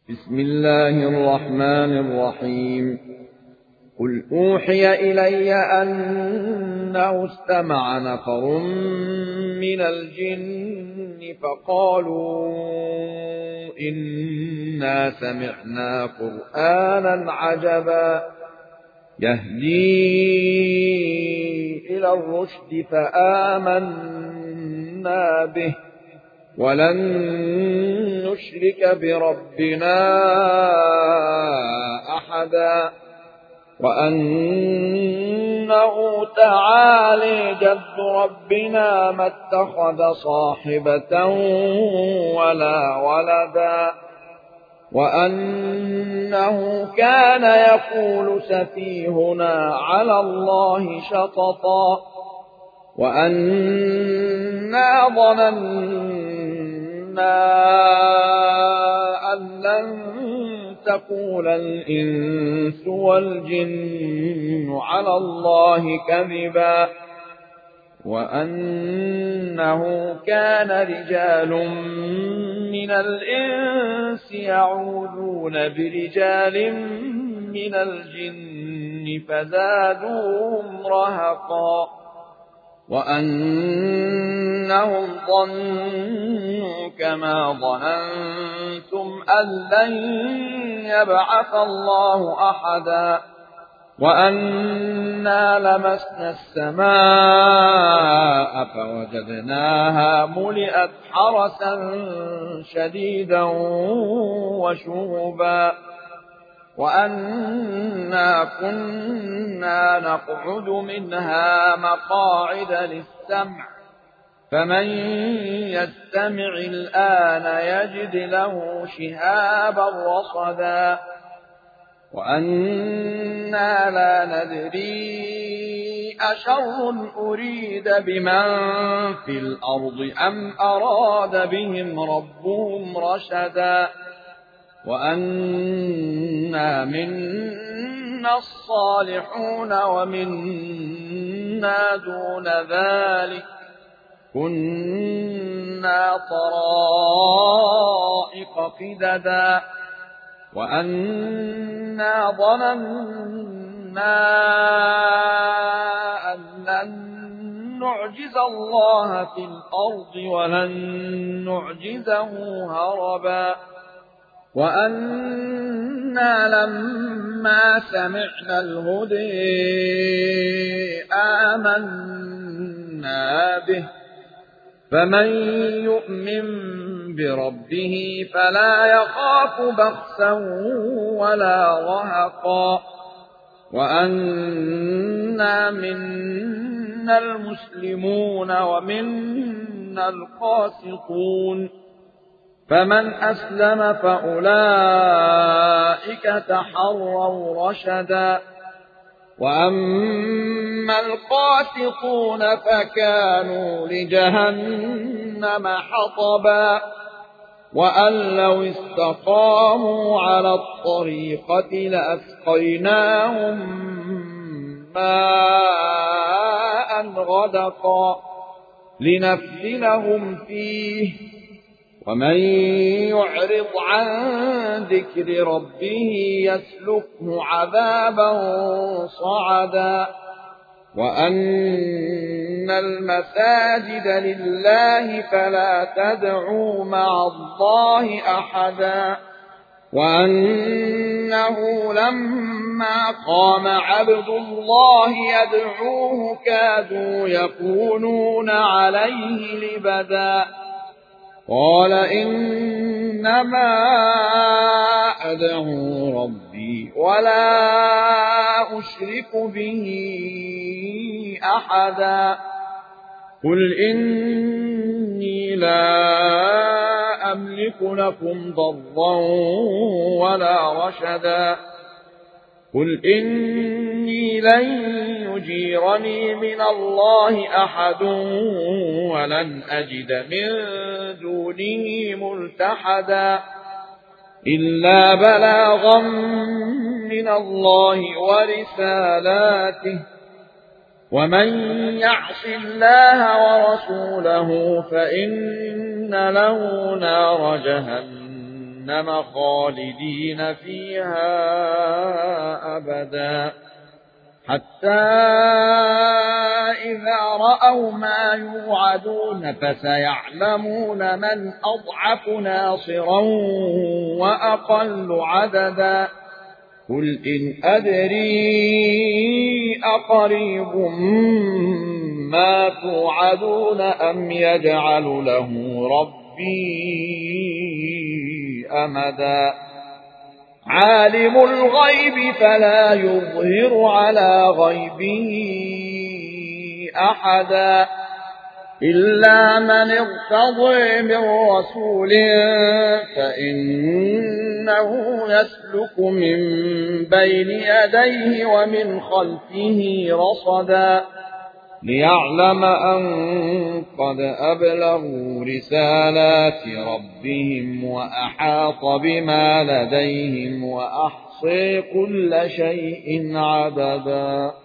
بسم الله الرحمن الرحيم. قل أوحي إلي أنه استمع نفر من الجن فقالوا إنا سمعنا قرآنا عجبا يهدي إلى الرشد فآمنا به ولن نشرك بربنا أحدا وأنه تعالى جد ربنا ما اتخذ صاحبة ولا ولدا وأنه كان يقول سفيهنا على الله شططا وأنا ظننا أن لن تقول الإنس والجن على الله كذبا وأنه كان رجال من الإنس يعوذون برجال من الجن فزادوهم رهقا وأنهم ظنوا كما ظننتم أن لن يبعث الله أحدا وأنا لمسنا السماء فوجدناها ملئت حرسا شديدا وشهبا وأنا كنا نقعد منها مقاعد للسمع فمن يستمع الآن يجد له شهابا رصدا وأنا لا ندري أشر أريد بمن في الأرض أم أراد بهم ربهم رشدا وأنا منا الصالحون ومنا دون ذلك كنا طرائق قددا وأنا ظننا أن لن نعجز الله في الأرض ولن نعجزه هربا وأنا لما سمعنا الهدى آمنا به فمن يؤمن بربه فلا يخاف بخسا ولا رهقا وأنا منا المسلمون ومنا القاسطون فمن أسلم فأولئك تحروا رشدا وأما القاسطون فكانوا لجهنم حطبا وأن لو استقاموا على الطريقة لأسقيناهم ماء غدقا لنفتنهم فيه ومن يعرض عن ذكر ربه يسلكه عذابا صعدا وأن المساجد لله فلا تدعوا مع الله أحدا وأنه لما قام عبد الله يدعوه كادوا يكونون عليه لبدا قال إنما أدعو ربي ولا أشرك به أحدا قل إني لا أملك لكم ضرا ولا رشدا قل إني لن يجيرني من الله أحد ولن أجد من دونه ملتحدا إلا بلاغا من الله ورسالاته ومن يعص الله ورسوله فإن له نار جهنم جهنم خالدين فيها أبدا حتى إذا رأوا ما يوعدون فسيعلمون من أضعف ناصرا وأقل عددا قل إن أدري أقريب ما توعدون أم يجعل له ربي أمدا عالم الغيب فلا يظهر على غيبه أحدا إلا من ارتضي من رسول فإنه يسلك من بين يديه ومن خلفه رصدا ليعلم أن قد أبلغوا رسالات ربهم وأحاط بما لديهم وأحصي كل شيء عددا.